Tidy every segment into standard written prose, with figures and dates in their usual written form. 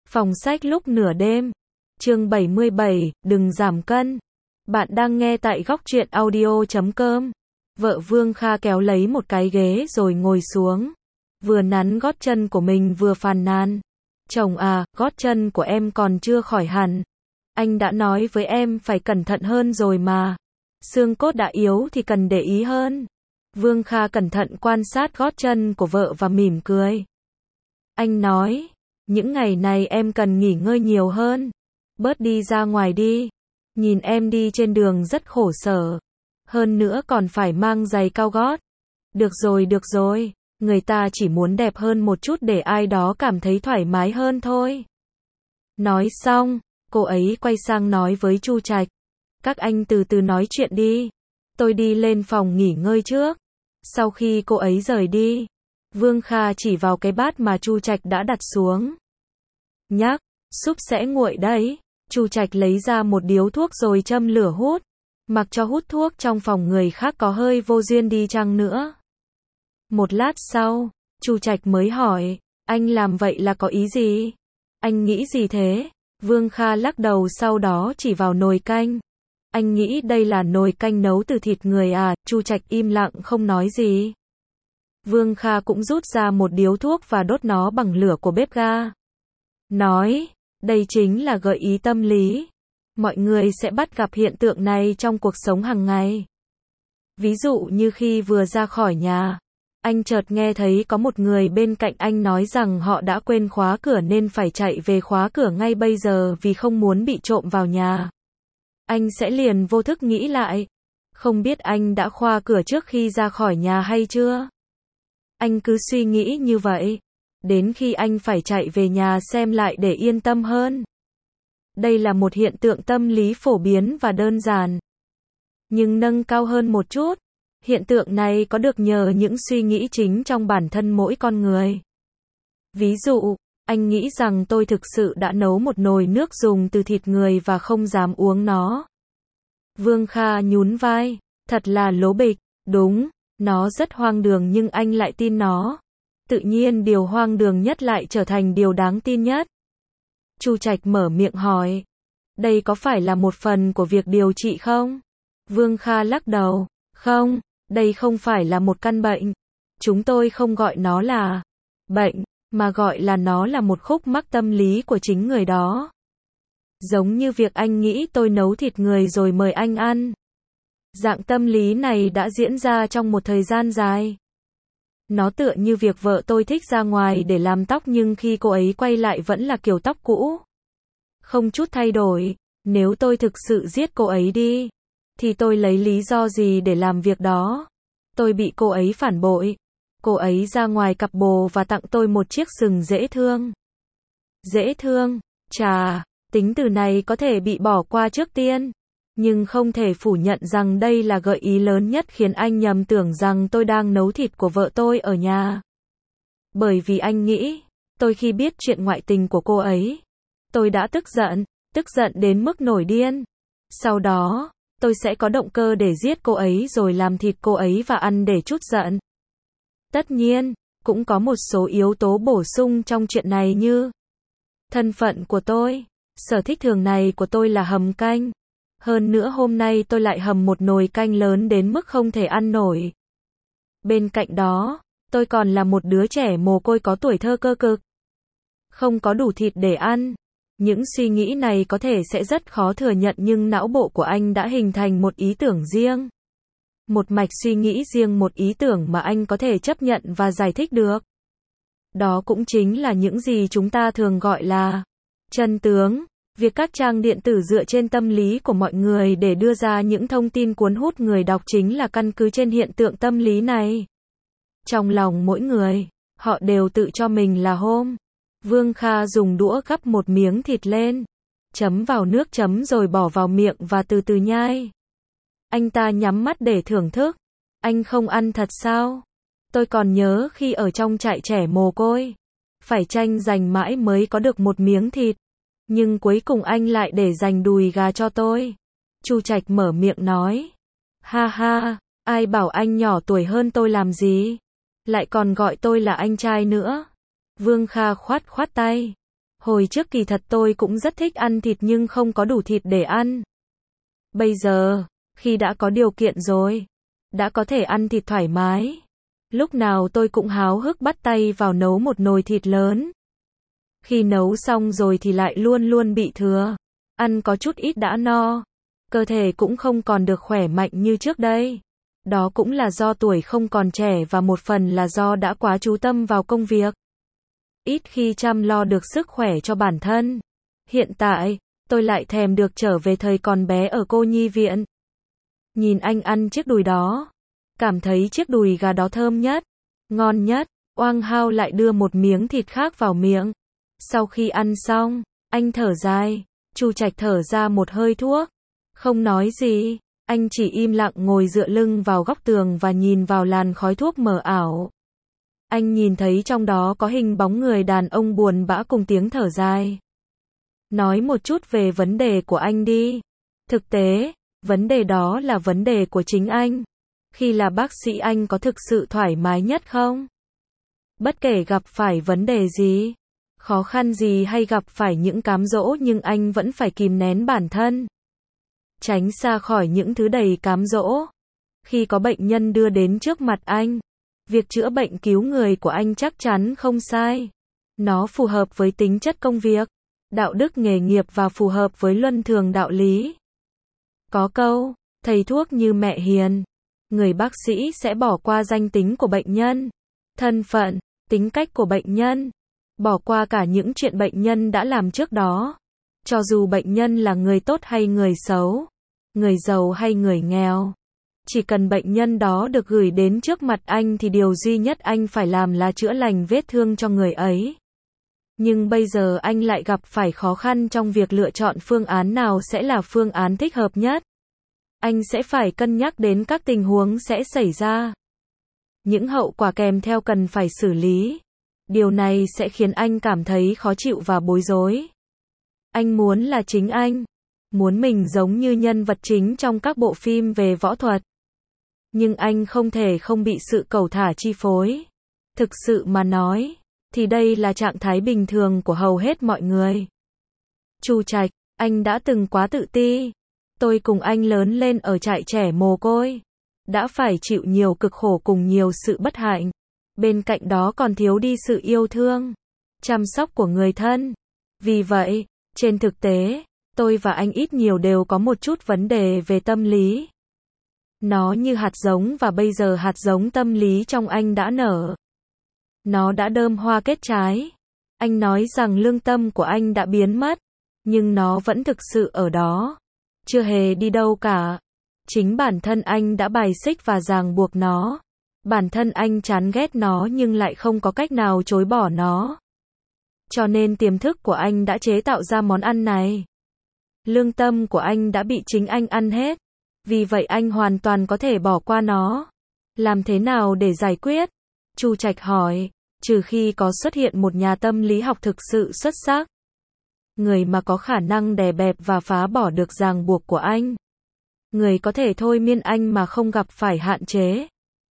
Phòng sách lúc nửa đêm. Chương 77, đừng giảm cân. Bạn đang nghe tại góc truyện audio.com. Vợ Vương Kha kéo lấy một cái ghế rồi ngồi xuống. Vừa nắn gót chân của mình vừa phàn nàn. Chồng à, gót chân của em còn chưa khỏi hẳn. Anh đã nói với em phải cẩn thận hơn rồi mà. Xương cốt đã yếu thì cần để ý hơn. Vương Kha cẩn thận quan sát gót chân của vợ và mỉm cười. Anh nói, những ngày này em cần nghỉ ngơi nhiều hơn. Bớt đi ra ngoài đi. Nhìn em đi trên đường rất khổ sở. Hơn nữa còn phải mang giày cao gót. Được rồi. Người ta chỉ muốn đẹp hơn một chút để ai đó cảm thấy thoải mái hơn thôi. Nói xong, cô ấy quay sang nói với Chu Trạch. Các anh từ từ nói chuyện đi. Tôi đi lên phòng nghỉ ngơi trước. Sau khi cô ấy rời đi, Vương Kha chỉ vào cái bát mà Chu Trạch đã đặt xuống. Nhắc, súp sẽ nguội đấy. Chu Trạch lấy ra một điếu thuốc rồi châm lửa hút. Mặc cho hút thuốc trong phòng người khác có hơi vô duyên đi chăng nữa. Một lát sau, Chu Trạch mới hỏi, anh làm vậy là có ý gì? Anh nghĩ gì thế? Vương Kha lắc đầu sau đó chỉ vào nồi canh. Anh nghĩ đây là nồi canh nấu từ thịt người à? Chu Trạch im lặng không nói gì. Vương Kha cũng rút ra một điếu thuốc và đốt nó bằng lửa của bếp ga. Nói, đây chính là gợi ý tâm lý. Mọi người sẽ bắt gặp hiện tượng này trong cuộc sống hàng ngày. Ví dụ như khi vừa ra khỏi nhà, anh chợt nghe thấy có một người bên cạnh anh nói rằng họ đã quên khóa cửa nên phải chạy về khóa cửa ngay bây giờ vì không muốn bị trộm vào nhà. Anh sẽ liền vô thức nghĩ lại, không biết anh đã khóa cửa trước khi ra khỏi nhà hay chưa? Anh cứ suy nghĩ như vậy, đến khi anh phải chạy về nhà xem lại để yên tâm hơn. Đây là một hiện tượng tâm lý phổ biến và đơn giản. Nhưng nâng cao hơn một chút, hiện tượng này có được nhờ những suy nghĩ chính trong bản thân mỗi con người. Ví dụ, anh nghĩ rằng tôi thực sự đã nấu một nồi nước dùng từ thịt người và không dám uống nó. Vương Kha nhún vai, thật là lố bịch, đúng, nó rất hoang đường nhưng anh lại tin nó. Tự nhiên điều hoang đường nhất lại trở thành điều đáng tin nhất. Chu Trạch mở miệng hỏi, đây có phải là một phần của việc điều trị không? Vương Kha lắc đầu, không, đây không phải là một căn bệnh. Chúng tôi không gọi nó là bệnh, mà gọi là nó là một khúc mắc tâm lý của chính người đó. Giống như việc anh nghĩ tôi nấu thịt người rồi mời anh ăn. Dạng tâm lý này đã diễn ra trong một thời gian dài. Nó tựa như việc vợ tôi thích ra ngoài để làm tóc nhưng khi cô ấy quay lại vẫn là kiểu tóc cũ. Không chút thay đổi. Nếu tôi thực sự giết cô ấy đi, thì tôi lấy lý do gì để làm việc đó? Tôi bị cô ấy phản bội. Cô ấy ra ngoài cặp bồ và tặng tôi một chiếc sừng dễ thương. Dễ thương? Chà, tính từ này có thể bị bỏ qua trước tiên. Nhưng không thể phủ nhận rằng đây là gợi ý lớn nhất khiến anh nhầm tưởng rằng tôi đang nấu thịt của vợ tôi ở nhà. Bởi vì anh nghĩ, tôi khi biết chuyện ngoại tình của cô ấy, tôi đã tức giận đến mức nổi điên. Sau đó, tôi sẽ có động cơ để giết cô ấy rồi làm thịt cô ấy và ăn để trút giận. Tất nhiên, cũng có một số yếu tố bổ sung trong chuyện này như thân phận của tôi, sở thích thường ngày của tôi là hầm canh. Hơn nữa hôm nay tôi lại hầm một nồi canh lớn đến mức không thể ăn nổi. Bên cạnh đó, tôi còn là một đứa trẻ mồ côi có tuổi thơ cơ cực. Không có đủ thịt để ăn. Những suy nghĩ này có thể sẽ rất khó thừa nhận nhưng não bộ của anh đã hình thành một ý tưởng riêng. Một mạch suy nghĩ riêng, một ý tưởng mà anh có thể chấp nhận và giải thích được. Đó cũng chính là những gì chúng ta thường gọi là chân tướng. Việc các trang điện tử dựa trên tâm lý của mọi người để đưa ra những thông tin cuốn hút người đọc chính là căn cứ trên hiện tượng tâm lý này. Trong lòng mỗi người, họ đều tự cho mình là hôm. Vương Kha dùng đũa gắp một miếng thịt lên, chấm vào nước chấm rồi bỏ vào miệng và từ từ nhai. Anh ta nhắm mắt để thưởng thức. Anh không ăn thật sao? Tôi còn nhớ khi ở trong trại trẻ mồ côi, phải tranh giành mãi mới có được một miếng thịt. Nhưng cuối cùng anh lại để dành đùi gà cho tôi. Chu Trạch mở miệng nói. Ha ha, ai bảo anh nhỏ tuổi hơn tôi làm gì? Lại còn gọi tôi là anh trai nữa. Vương Kha khoát tay. Hồi trước kỳ thật tôi cũng rất thích ăn thịt nhưng không có đủ thịt để ăn. Bây giờ, khi đã có điều kiện rồi, đã có thể ăn thịt thoải mái, lúc nào tôi cũng háo hức bắt tay vào nấu một nồi thịt lớn. Khi nấu xong rồi thì lại luôn luôn bị thừa, ăn có chút ít đã no, cơ thể cũng không còn được khỏe mạnh như trước đây. Đó cũng là do tuổi không còn trẻ và một phần là do đã quá chú tâm vào công việc. Ít khi chăm lo được sức khỏe cho bản thân. Hiện tại, tôi lại thèm được trở về thời còn bé ở cô nhi viện. Nhìn anh ăn chiếc đùi đó, cảm thấy chiếc đùi gà đó thơm nhất, ngon nhất, Oang Hao lại đưa một miếng thịt khác vào miệng. Sau khi ăn xong, anh thở dài, Chu Trạch thở ra một hơi thuốc, không nói gì, anh chỉ im lặng ngồi dựa lưng vào góc tường và nhìn vào làn khói thuốc mờ ảo. Anh nhìn thấy trong đó có hình bóng người đàn ông buồn bã cùng tiếng thở dài. Nói một chút về vấn đề của anh đi. Thực tế, vấn đề đó là vấn đề của chính anh. Khi là bác sĩ anh có thực sự thoải mái nhất không? Bất kể gặp phải vấn đề gì, khó khăn gì hay gặp phải những cám dỗ nhưng anh vẫn phải kìm nén bản thân. Tránh xa khỏi những thứ đầy cám dỗ. Khi có bệnh nhân đưa đến trước mặt anh, việc chữa bệnh cứu người của anh chắc chắn không sai. Nó phù hợp với tính chất công việc, đạo đức nghề nghiệp và phù hợp với luân thường đạo lý. Có câu, thầy thuốc như mẹ hiền. Người bác sĩ sẽ bỏ qua danh tính của bệnh nhân, thân phận, tính cách của bệnh nhân, bỏ qua cả những chuyện bệnh nhân đã làm trước đó. Cho dù bệnh nhân là người tốt hay người xấu, người giàu hay người nghèo, chỉ cần bệnh nhân đó được gửi đến trước mặt anh thì điều duy nhất anh phải làm là chữa lành vết thương cho người ấy. Nhưng bây giờ anh lại gặp phải khó khăn trong việc lựa chọn phương án nào sẽ là phương án thích hợp nhất. Anh sẽ phải cân nhắc đến các tình huống sẽ xảy ra, những hậu quả kèm theo cần phải xử lý. Điều này sẽ khiến anh cảm thấy khó chịu và bối rối. Anh muốn là chính anh, muốn mình giống như nhân vật chính trong các bộ phim về võ thuật. Nhưng anh không thể không bị sự cẩu thả chi phối. Thực sự mà nói, thì đây là trạng thái bình thường của hầu hết mọi người. Chu Trạch, anh đã từng quá tự ti. Tôi cùng anh lớn lên ở trại trẻ mồ côi, đã phải chịu nhiều cực khổ cùng nhiều sự bất hạnh. Bên cạnh đó còn thiếu đi sự yêu thương, chăm sóc của người thân. Vì vậy, trên thực tế, tôi và anh ít nhiều đều có một chút vấn đề về tâm lý. Nó như hạt giống và bây giờ hạt giống tâm lý trong anh đã nở. Nó đã đơm hoa kết trái. Anh nói rằng lương tâm của anh đã biến mất, nhưng nó vẫn thực sự ở đó, chưa hề đi đâu cả. Chính bản thân anh đã bài xích và ràng buộc nó. Bản thân anh chán ghét nó nhưng lại không có cách nào chối bỏ nó. Cho nên tiềm thức của anh đã chế tạo ra món ăn này. Lương tâm của anh đã bị chính anh ăn hết. Vì vậy anh hoàn toàn có thể bỏ qua nó. Làm thế nào để giải quyết? Chu Trạch hỏi, trừ khi có xuất hiện một nhà tâm lý học thực sự xuất sắc. Người mà có khả năng đè bẹp và phá bỏ được ràng buộc của anh. Người có thể thôi miên anh mà không gặp phải hạn chế.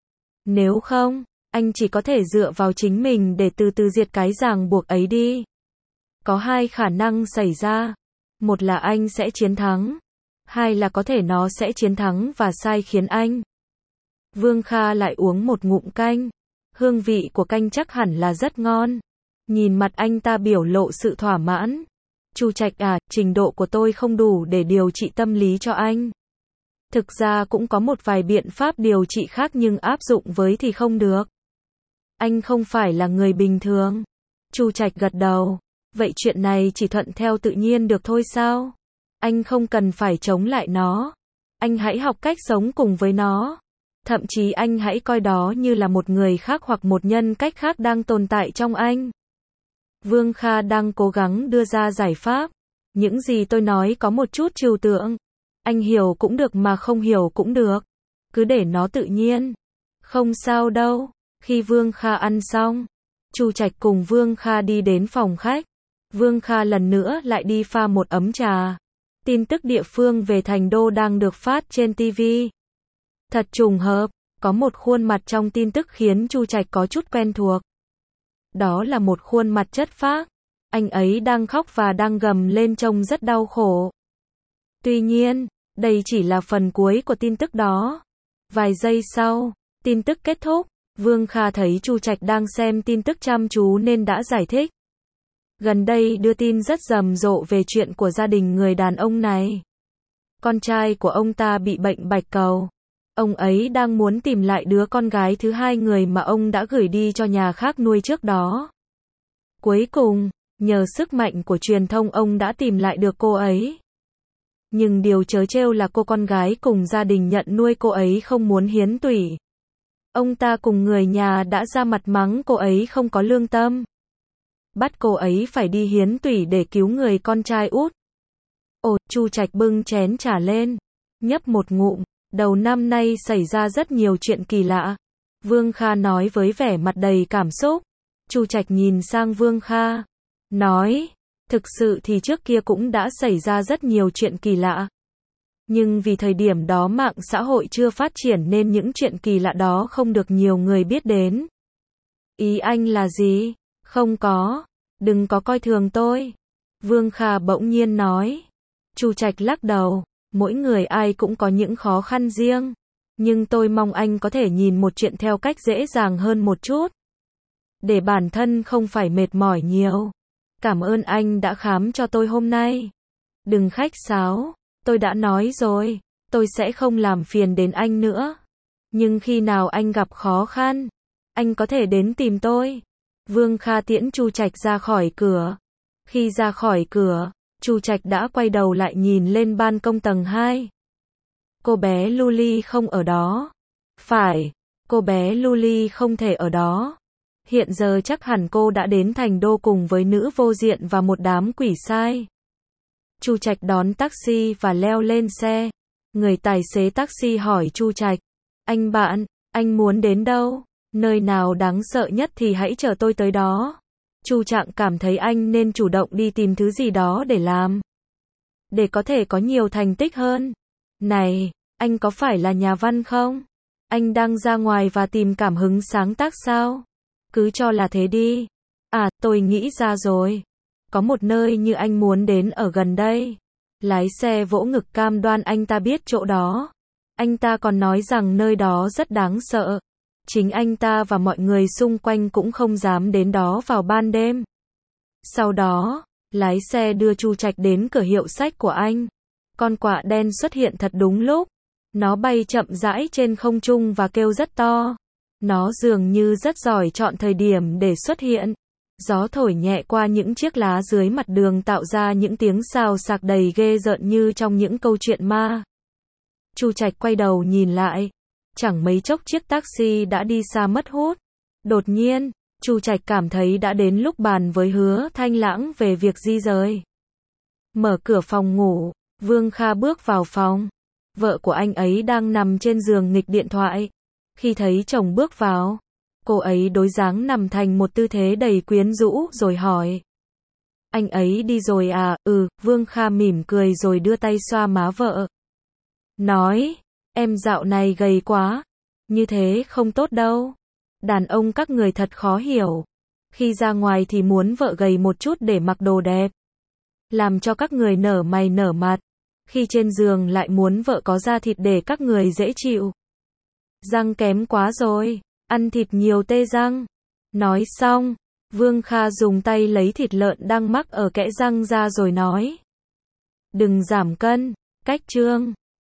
Nếu không, anh chỉ có thể dựa vào chính mình để từ từ diệt cái ràng buộc ấy đi. Có hai khả năng xảy ra. Một là anh sẽ chiến thắng. Hai là có thể nó sẽ chiến thắng và sai khiến anh. Vương Kha lại uống một ngụm canh. Hương vị của canh chắc hẳn là rất ngon. Nhìn mặt anh ta biểu lộ sự thỏa mãn. Chu Trạch à, trình độ của tôi không đủ để điều trị tâm lý cho anh. Thực ra cũng có một vài biện pháp điều trị khác nhưng áp dụng với thì không được. Anh không phải là người bình thường. Chu Trạch gật đầu. Vậy chuyện này chỉ thuận theo tự nhiên được thôi sao? Anh không cần phải chống lại nó. Anh hãy học cách sống cùng với nó. Thậm chí anh hãy coi đó như là một người khác hoặc một nhân cách khác đang tồn tại trong anh. Vương Kha đang cố gắng đưa ra giải pháp. Những gì tôi nói có một chút trừu tượng. Anh hiểu cũng được mà không hiểu cũng được. Cứ để nó tự nhiên. Không sao đâu. Khi Vương Kha ăn xong, Chu Trạch cùng Vương Kha đi đến phòng khách. Vương Kha lần nữa lại đi pha một ấm trà. Tin tức địa phương về Thành Đô đang được phát trên TV. Thật trùng hợp, có một khuôn mặt trong tin tức khiến Chu Trạch có chút quen thuộc. Đó là một khuôn mặt chất phác. Anh ấy đang khóc và đang gầm lên trông rất đau khổ. Tuy nhiên, đây chỉ là phần cuối của tin tức đó. Vài giây sau, tin tức kết thúc, Vương Kha thấy Chu Trạch đang xem tin tức chăm chú nên đã giải thích. Gần đây đưa tin rất rầm rộ về chuyện của gia đình người đàn ông này. Con trai của ông ta bị bệnh bạch cầu. Ông ấy đang muốn tìm lại đứa con gái thứ hai người mà ông đã gửi đi cho nhà khác nuôi trước đó. Cuối cùng, nhờ sức mạnh của truyền thông ông đã tìm lại được cô ấy. Nhưng điều trớ trêu là cô con gái cùng gia đình nhận nuôi cô ấy không muốn hiến tủy. Ông ta cùng người nhà đã ra mặt mắng cô ấy không có lương tâm. Bắt cô ấy phải đi hiến tủy để cứu người con trai út. Ồ, Chu Trạch bưng chén trà lên, nhấp một ngụm. Đầu năm nay xảy ra rất nhiều chuyện kỳ lạ. Vương Kha nói với vẻ mặt đầy cảm xúc. Chu Trạch nhìn sang Vương Kha, nói, thực sự thì trước kia cũng đã xảy ra rất nhiều chuyện kỳ lạ. Nhưng vì thời điểm đó mạng xã hội chưa phát triển nên những chuyện kỳ lạ đó không được nhiều người biết đến. Ý anh là gì? Không có. Đừng có coi thường tôi. Vương Kha bỗng nhiên nói. Chu Trạch lắc đầu. Mỗi người ai cũng có những khó khăn riêng. Nhưng tôi mong anh có thể nhìn một chuyện theo cách dễ dàng hơn một chút. Để bản thân không phải mệt mỏi nhiều. Cảm ơn anh đã khám cho tôi hôm nay. Đừng khách sáo. Tôi đã nói rồi. Tôi sẽ không làm phiền đến anh nữa. Nhưng khi nào anh gặp khó khăn, anh có thể đến tìm tôi. Vương Kha tiễn Chu Trạch ra khỏi cửa. Khi ra khỏi cửa, Chu Trạch đã quay đầu lại nhìn lên ban công tầng 2. Cô bé Luli không ở đó. Phải, cô bé Luli không thể ở đó. Hiện giờ chắc hẳn cô đã đến thành đô cùng với nữ vô diện và một đám quỷ sai. Chu Trạch đón taxi và leo lên xe. Người tài xế taxi hỏi Chu Trạch, anh bạn, anh muốn đến đâu? Nơi nào đáng sợ nhất thì hãy chở tôi tới đó. Chu Trạng cảm thấy anh nên chủ động đi tìm thứ gì đó để làm. Để có thể có nhiều thành tích hơn. Này, anh có phải là nhà văn không? Anh đang ra ngoài và tìm cảm hứng sáng tác sao? Cứ cho là thế đi. À, tôi nghĩ ra rồi. Có một nơi như anh muốn đến ở gần đây. Lái xe vỗ ngực cam đoan anh ta biết chỗ đó. Anh ta còn nói rằng nơi đó rất đáng sợ. Chính anh ta và mọi người xung quanh cũng không dám đến đó vào ban đêm. Sau đó, lái xe đưa Chu Trạch đến cửa hiệu sách của anh. Con quạ đen xuất hiện thật đúng lúc. Nó bay chậm rãi trên không trung và kêu rất to. Nó dường như rất giỏi chọn thời điểm để xuất hiện. Gió thổi nhẹ qua những chiếc lá dưới mặt đường tạo ra những tiếng xào xạc đầy ghê rợn như trong những câu chuyện ma. Chu Trạch quay đầu nhìn lại. Chẳng mấy chốc chiếc taxi đã đi xa mất hút. Đột nhiên, Chu Trạch cảm thấy đã đến lúc bàn với Hứa Thanh Lãng về việc di rời. Mở cửa phòng ngủ, Vương Kha bước vào phòng. Vợ của anh ấy đang nằm trên giường nghịch điện thoại. Khi thấy chồng bước vào, cô ấy đối dáng nằm thành một tư thế đầy quyến rũ rồi hỏi. Anh ấy đi rồi à? Vương Kha mỉm cười rồi đưa tay xoa má vợ. Nói, em dạo này gầy quá. Như thế không tốt đâu. Đàn ông các người thật khó hiểu. Khi ra ngoài thì muốn vợ gầy một chút để mặc đồ đẹp. Làm cho các người nở mày nở mặt. Khi trên giường lại muốn vợ có da thịt để các người dễ chịu. Răng kém quá rồi. Ăn thịt nhiều tê răng. Nói xong, Vương Kha dùng tay lấy thịt lợn đang mắc ở kẽ răng ra rồi nói. Đừng giảm cân. Cách chương